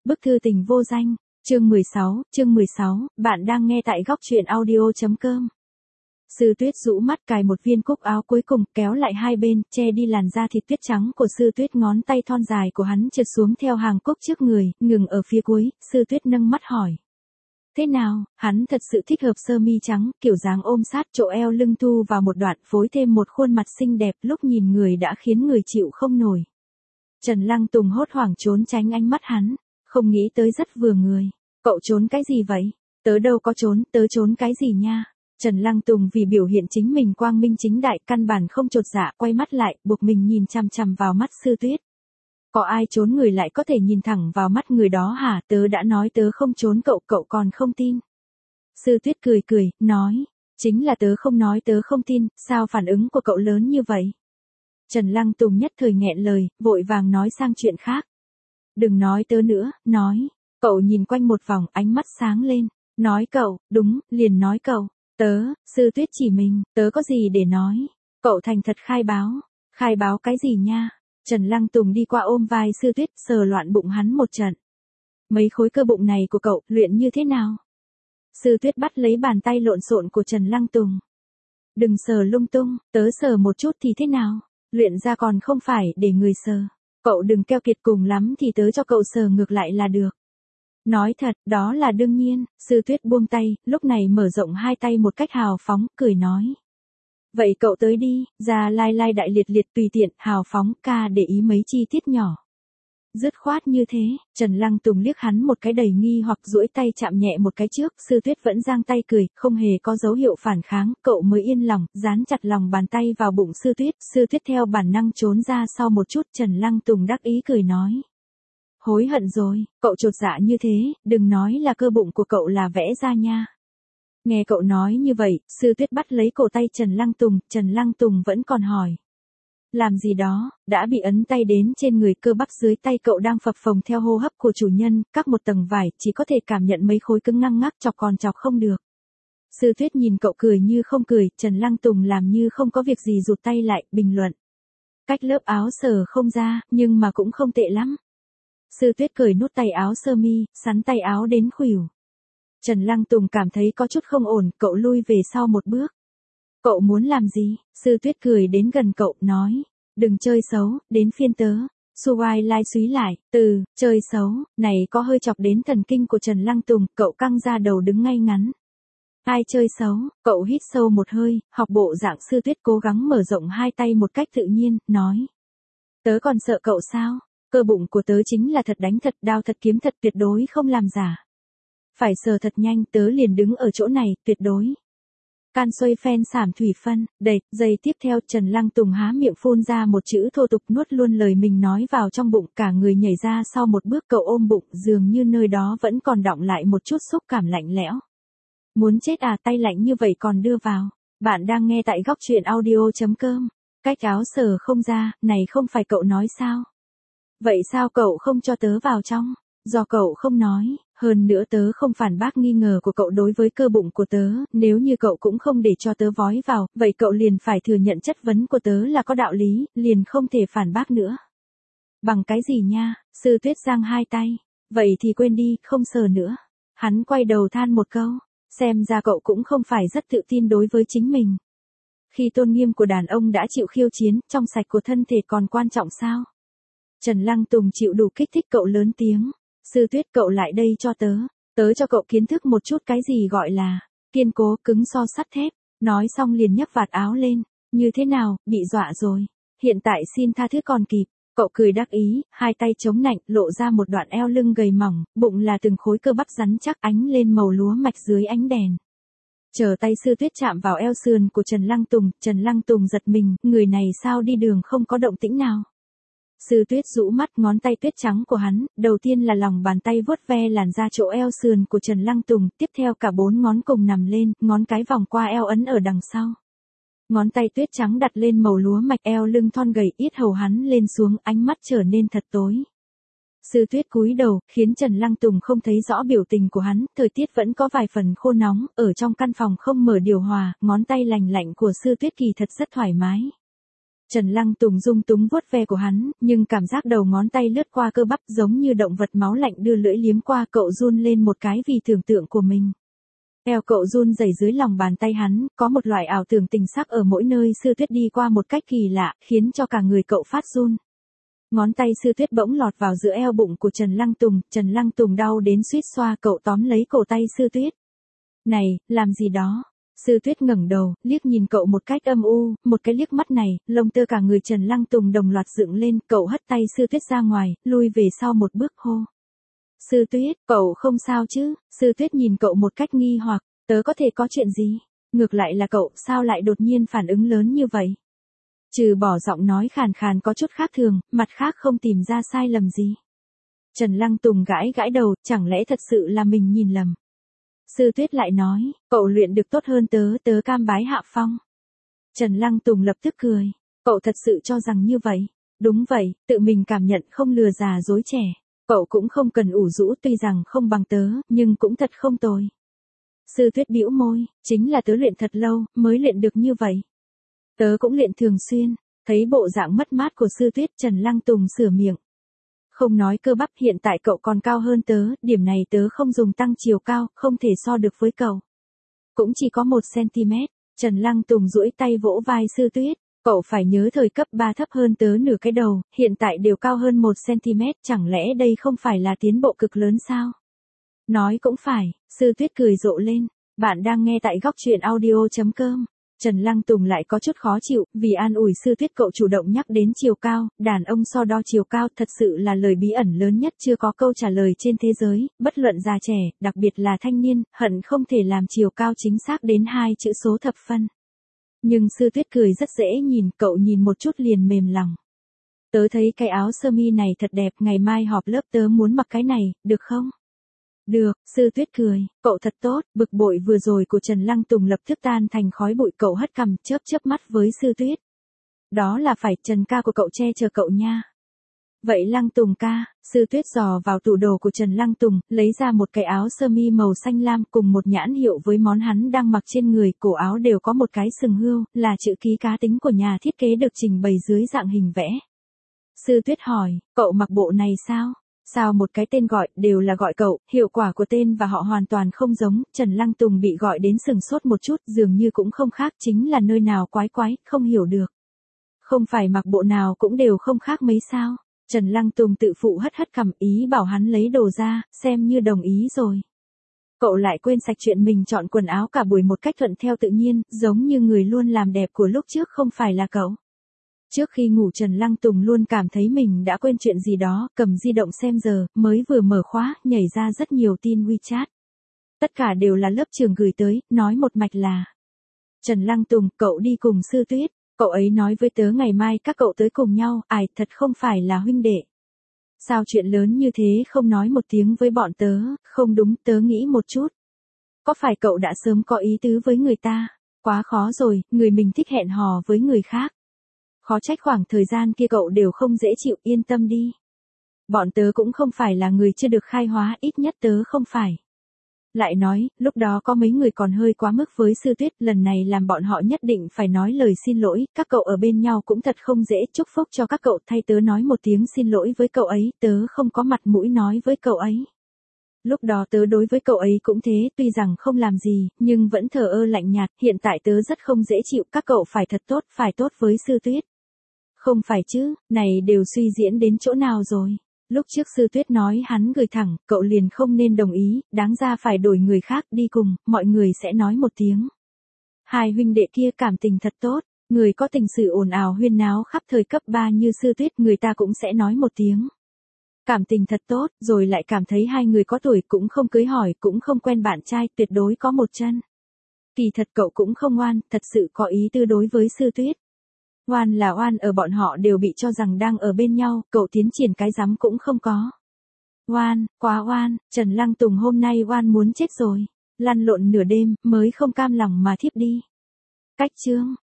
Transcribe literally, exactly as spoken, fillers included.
Bức thư tình vô danh, chương mười sáu, chương mười sáu, bạn đang nghe tại góc truyện audio.com. Sư Tuyết rũ mắt cài một viên cúc áo cuối cùng, kéo lại hai bên, che đi làn da thịt tuyết trắng của Sư Tuyết, ngón tay thon dài của hắn trượt xuống theo hàng cúc trước người, ngừng ở phía cuối, Sư Tuyết nâng mắt hỏi. Thế nào, hắn thật sự thích hợp sơ mi trắng, kiểu dáng ôm sát chỗ eo lưng thu vào một đoạn, phối thêm một khuôn mặt xinh đẹp, lúc nhìn người đã khiến người chịu không nổi. Trần Lăng Tùng hốt hoảng trốn tránh ánh mắt hắn, không nghĩ tới rất vừa người. Cậu trốn cái gì vậy? Tớ đâu có trốn, tớ trốn cái gì nha? Trần Lăng Tùng vì biểu hiện chính mình quang minh chính đại, căn bản không chột dạ, quay mắt lại, buộc mình nhìn chằm chằm vào mắt Sư Tuyết. Có ai trốn người lại có thể nhìn thẳng vào mắt người đó hả? Tớ đã nói tớ không trốn cậu, cậu còn không tin. Sư Tuyết cười cười, nói, chính là tớ không nói tớ không tin, sao phản ứng của cậu lớn như vậy? Trần Lăng Tùng nhất thời nghẹn lời, vội vàng nói sang chuyện khác. Đừng nói tớ nữa, nói. Cậu nhìn quanh một vòng, ánh mắt sáng lên. Nói cậu, đúng, liền nói cậu. Tớ, Sư Tuyết chỉ mình, tớ có gì để nói. Cậu thành thật khai báo. Khai báo cái gì nha? Trần Lăng Tùng đi qua ôm vai Sư Tuyết, sờ loạn bụng hắn một trận. Mấy khối cơ bụng này của cậu, luyện như thế nào? Sư Tuyết bắt lấy bàn tay lộn xộn của Trần Lăng Tùng. Đừng sờ lung tung, tớ sờ một chút thì thế nào? Luyện ra còn không phải để người sờ. Cậu đừng keo kiệt, cùng lắm thì tớ cho cậu sờ ngược lại là được. Nói thật, đó là đương nhiên. Sư Tuyết buông tay, lúc này mở rộng hai tay một cách hào phóng, cười nói. Vậy cậu tới đi, ra lai lai đại liệt liệt tùy tiện, hào phóng, ca để ý mấy chi tiết nhỏ. Dứt khoát như thế, Trần Lăng Tùng liếc hắn một cái đầy nghi hoặc, duỗi tay chạm nhẹ một cái trước, Sư Tuyết vẫn giang tay cười, không hề có dấu hiệu phản kháng, cậu mới yên lòng, dán chặt lòng bàn tay vào bụng Sư Tuyết, Sư Tuyết theo bản năng trốn ra sau một chút, Trần Lăng Tùng đắc ý cười nói. Hối hận rồi, cậu chột dạ như thế, đừng nói là cơ bụng của cậu là vẽ ra nha. Nghe cậu nói như vậy, Sư Tuyết bắt lấy cổ tay Trần Lăng Tùng, Trần Lăng Tùng vẫn còn hỏi. Làm gì đó, đã bị ấn tay đến trên người, cơ bắp dưới tay cậu đang phập phồng theo hô hấp của chủ nhân, các một tầng vải, chỉ có thể cảm nhận mấy khối cứng ngăng ngắc, chọc còn chọc không được. Sư Tuyết nhìn cậu cười như không cười, Trần Lăng Tùng làm như không có việc gì rụt tay lại, bình luận. Cách lớp áo sờ không ra, nhưng mà cũng không tệ lắm. Sư Tuyết cởi nút tay áo sơ mi, sắn tay áo đến khuỷu. Trần Lăng Tùng cảm thấy có chút không ổn, cậu lui về sau một bước. Cậu muốn làm gì? Sư Tuyết cười đến gần cậu, nói. Đừng chơi xấu, đến phiên tớ. Suai lai suý lại, từ, chơi xấu, này có hơi chọc đến thần kinh của Trần Lăng Tùng, cậu căng ra đầu đứng ngay ngắn. Ai chơi xấu? Cậu hít sâu một hơi, học bộ dạng Sư Tuyết cố gắng mở rộng hai tay một cách tự nhiên, nói. Tớ còn sợ cậu sao? Cơ bụng của tớ chính là thật đánh thật, đao thật, kiếm thật, tuyệt đối không làm giả. Phải sờ thật nhanh, tớ liền đứng ở chỗ này, tuyệt đối. Can xoay phen sảm thủy phân, đẩy, giây tiếp theo Trần Lăng Tùng há miệng phun ra một chữ thô tục, nuốt luôn lời mình nói vào trong bụng, cả người nhảy ra sau một bước, cậu ôm bụng, dường như nơi đó vẫn còn đọng lại một chút xúc cảm lạnh lẽo. Muốn chết à, tay lạnh như vậy còn đưa vào. Bạn đang nghe tại góc truyện audio.com. Cách áo sờ không ra, này không phải cậu nói sao? Vậy sao cậu không cho tớ vào trong? Do cậu không nói, hơn nữa tớ không phản bác nghi ngờ của cậu đối với cơ bụng của tớ, nếu như cậu cũng không để cho tớ vói vào, vậy cậu liền phải thừa nhận chất vấn của tớ là có đạo lý, liền không thể phản bác nữa. Bằng cái gì nha? Sư Tuyết giang hai tay. Vậy thì quên đi, không sờ nữa. Hắn quay đầu than một câu, xem ra cậu cũng không phải rất tự tin đối với chính mình. Khi tôn nghiêm của đàn ông đã chịu khiêu chiến, trong sạch của thân thể còn quan trọng sao? Trần Lăng Tùng chịu đủ kích thích cậu lớn tiếng. Sư Tuyết, cậu lại đây cho tớ. Tớ cho cậu kiến thức một chút cái gì gọi là kiên cố, cứng so sắt thép. Nói xong liền nhấc vạt áo lên. Như thế nào, bị dọa rồi. Hiện tại xin tha thứ còn kịp. Cậu cười đắc ý, hai tay chống nạnh, lộ ra một đoạn eo lưng gầy mỏng, bụng là từng khối cơ bắp rắn chắc, ánh lên màu lúa mạch dưới ánh đèn. Chờ tay Sư Tuyết chạm vào eo sườn của Trần Lăng Tùng, Trần Lăng Tùng giật mình, người này sao đi đường không có động tĩnh nào. Sư Tuyết rũ mắt, ngón tay tuyết trắng của hắn, đầu tiên là lòng bàn tay vuốt ve làn da chỗ eo sườn của Trần Lăng Tùng, tiếp theo cả bốn ngón cùng nằm lên, ngón cái vòng qua eo ấn ở đằng sau. Ngón tay tuyết trắng đặt lên màu lúa mạch, eo lưng thon gầy, yết hầu hắn lên xuống, ánh mắt trở nên thật tối. Sư Tuyết cúi đầu, khiến Trần Lăng Tùng không thấy rõ biểu tình của hắn, thời tiết vẫn có vài phần khô nóng, ở trong căn phòng không mở điều hòa, ngón tay lành lạnh của Sư Tuyết kỳ thật rất thoải mái. Trần Lăng Tùng dung túng vuốt ve của hắn, nhưng cảm giác đầu ngón tay lướt qua cơ bắp giống như động vật máu lạnh đưa lưỡi liếm qua, cậu run lên một cái vì tưởng tượng của mình. Eo cậu run rẩy dưới lòng bàn tay hắn, có một loại ảo tưởng tình sắc ở mỗi nơi Sư Tuyết đi qua một cách kỳ lạ, khiến cho cả người cậu phát run. Ngón tay Sư Tuyết bỗng lọt vào giữa eo bụng của Trần Lăng Tùng, Trần Lăng Tùng đau đến suýt xoa, cậu tóm lấy cổ tay Sư Tuyết. Này, làm gì đó? Sư Tuyết ngẩng đầu, liếc nhìn cậu một cách âm u, một cái liếc mắt này, lông tơ cả người Trần Lăng Tùng đồng loạt dựng lên, cậu hất tay Sư Tuyết ra ngoài, lui về sau một bước hô. Sư Tuyết, cậu không sao chứ? Sư Tuyết nhìn cậu một cách nghi hoặc, tớ có thể có chuyện gì? Ngược lại là cậu, sao lại đột nhiên phản ứng lớn như vậy? Trừ bỏ giọng nói khàn khàn có chút khác thường, mặt khác không tìm ra sai lầm gì. Trần Lăng Tùng gãi gãi đầu, chẳng lẽ thật sự là mình nhìn lầm? Sư Tuyết lại nói, cậu luyện được tốt hơn tớ, tớ cam bái hạ phong. Trần Lăng Tùng lập tức cười, cậu thật sự cho rằng như vậy? Đúng vậy, tự mình cảm nhận không lừa già dối trẻ. Cậu cũng không cần ủ rũ, tuy rằng không bằng tớ, nhưng cũng thật không tồi. Sư Tuyết bĩu môi, chính là tớ luyện thật lâu, mới luyện được như vậy. Tớ cũng luyện thường xuyên. Thấy bộ dạng mất mát của Sư Tuyết, Trần Lăng Tùng sửa miệng. Không nói cơ bắp, hiện tại cậu còn cao hơn tớ, điểm này tớ không dùng tăng chiều cao, không thể so được với cậu. Cũng chỉ có một xăng-ti-mét. Trần Lăng Tùng duỗi tay vỗ vai Sư Tuyết. Cậu phải nhớ thời cấp ba thấp hơn tớ nửa cái đầu, hiện tại đều cao hơn một xăng-ti-mét, chẳng lẽ đây không phải là tiến bộ cực lớn sao? Nói cũng phải, Sư Tuyết cười rộ lên. Bạn đang nghe tại góc truyện audio chấm com. Trần Lăng Tùng lại có chút khó chịu, vì an ủi Sư Tuyết cậu chủ động nhắc đến chiều cao, đàn ông so đo chiều cao thật sự là lời bí ẩn lớn nhất chưa có câu trả lời trên thế giới, bất luận già trẻ, đặc biệt là thanh niên, hận không thể làm chiều cao chính xác đến hai chữ số thập phân. Nhưng Sư Tuyết cười rất dễ nhìn, cậu nhìn một chút liền mềm lòng. Tớ thấy cái áo sơ mi này thật đẹp, ngày mai họp lớp tớ muốn mặc cái này, được không? Được, Sư Tuyết cười, cậu thật tốt, bực bội vừa rồi của Trần Lăng Tùng lập tức tan thành khói bụi, cậu hất cằm, chớp chớp mắt với Sư Tuyết. Đó là phải Trần ca của cậu che chở cậu nha. Vậy Lăng Tùng ca, Sư Tuyết dò vào tủ đồ của Trần Lăng Tùng, lấy ra một cái áo sơ mi màu xanh lam cùng một nhãn hiệu với món hắn đang mặc trên người, cổ áo đều có một cái sừng hươu, là chữ ký cá tính của nhà thiết kế được trình bày dưới dạng hình vẽ. Sư Tuyết hỏi, cậu mặc bộ này sao? Sao một cái tên gọi, đều là gọi cậu, hiệu quả của tên và họ hoàn toàn không giống, Trần Lăng Tùng bị gọi đến sừng sốt một chút, dường như cũng không khác, chính là nơi nào quái quái, không hiểu được. Không phải mặc bộ nào cũng đều không khác mấy sao? Trần Lăng Tùng tự phụ hất hất cằm, ý bảo hắn lấy đồ ra, xem như đồng ý rồi. Cậu lại quên sạch chuyện mình chọn quần áo cả buổi một cách thuận theo tự nhiên, giống như người luôn làm đẹp của lúc trước không phải là cậu. Trước khi ngủ Trần Lăng Tùng luôn cảm thấy mình đã quên chuyện gì đó, cầm di động xem giờ, mới vừa mở khóa, nhảy ra rất nhiều tin WeChat. Tất cả đều là lớp trường gửi tới, nói một mạch là: Trần Lăng Tùng, cậu đi cùng Sư Tuyết, cậu ấy nói với tớ ngày mai các cậu tới cùng nhau, ai, thật không phải là huynh đệ. Sao chuyện lớn như thế không nói một tiếng với bọn tớ, không đúng, tớ nghĩ một chút. Có phải cậu đã sớm có ý tứ với người ta? Quá khó rồi, người mình thích hẹn hò với người khác. Khó trách khoảng thời gian kia cậu đều không dễ chịu, yên tâm đi. Bọn tớ cũng không phải là người chưa được khai hóa, ít nhất tớ không phải. Lại nói, lúc đó có mấy người còn hơi quá mức với Sư Tuyết, lần này làm bọn họ nhất định phải nói lời xin lỗi, các cậu ở bên nhau cũng thật không dễ, chúc phúc cho các cậu, thay tớ nói một tiếng xin lỗi với cậu ấy, tớ không có mặt mũi nói với cậu ấy. Lúc đó tớ đối với cậu ấy cũng thế, tuy rằng không làm gì, nhưng vẫn thờ ơ lạnh nhạt, hiện tại tớ rất không dễ chịu, các cậu phải thật tốt, phải tốt với Sư Tuyết. Không phải chứ, này đều suy diễn đến chỗ nào rồi. Lúc trước Sư Tuyết nói hắn gửi thẳng, cậu liền không nên đồng ý, đáng ra phải đổi người khác đi cùng, mọi người sẽ nói một tiếng. Hai huynh đệ kia cảm tình thật tốt, người có tình sự ồn ào huyên náo khắp thời cấp ba như Sư Tuyết, người ta cũng sẽ nói một tiếng. Cảm tình thật tốt, rồi lại cảm thấy hai người có tuổi, cũng không cưới hỏi, cũng không quen bạn trai, tuyệt đối có một chân. Kỳ thật cậu cũng không ngoan, thật sự có ý tư đối với Sư Tuyết. Oan là oan, ở bọn họ đều bị cho rằng đang ở bên nhau, cậu tiến triển cái rắm cũng không có. Oan, quá oan, Trần Lăng Tùng hôm nay oan muốn chết rồi. Lăn lộn nửa đêm, mới không cam lòng mà thiếp đi. Cách chương.